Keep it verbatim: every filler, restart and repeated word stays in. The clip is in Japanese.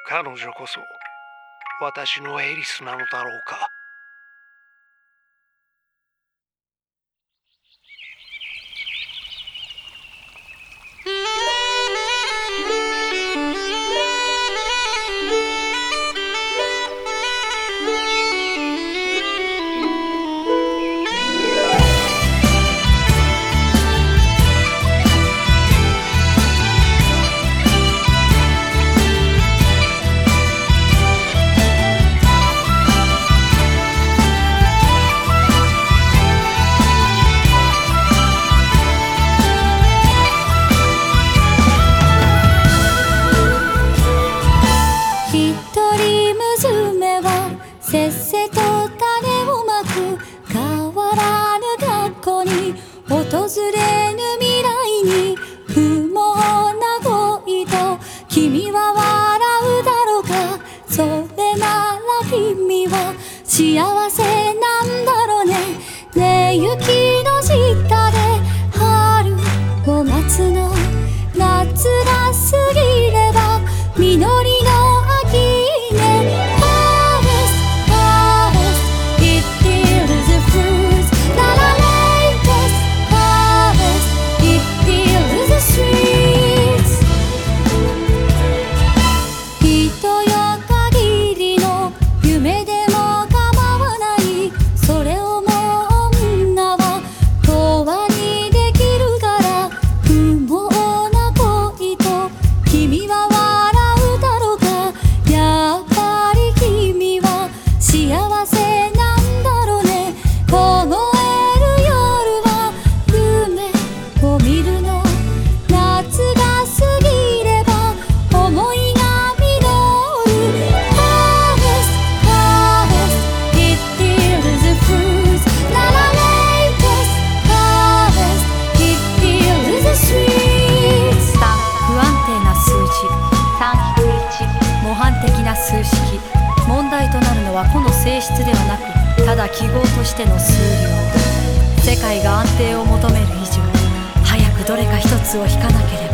彼女こそ私のエリスなのだろうか。 せっせと種をまく変わらぬ学校に訪れぬ未来に不毛な恋と君は笑うだろうか。それなら君は幸せなんだろうね。ねえ雪の下で春を待つの。夏が過ぎれば実りの秋ね。 数式問題となるのは個の性質ではなくただ記号としての数量。世界が安定を求める以上早くどれか一つを引かなければ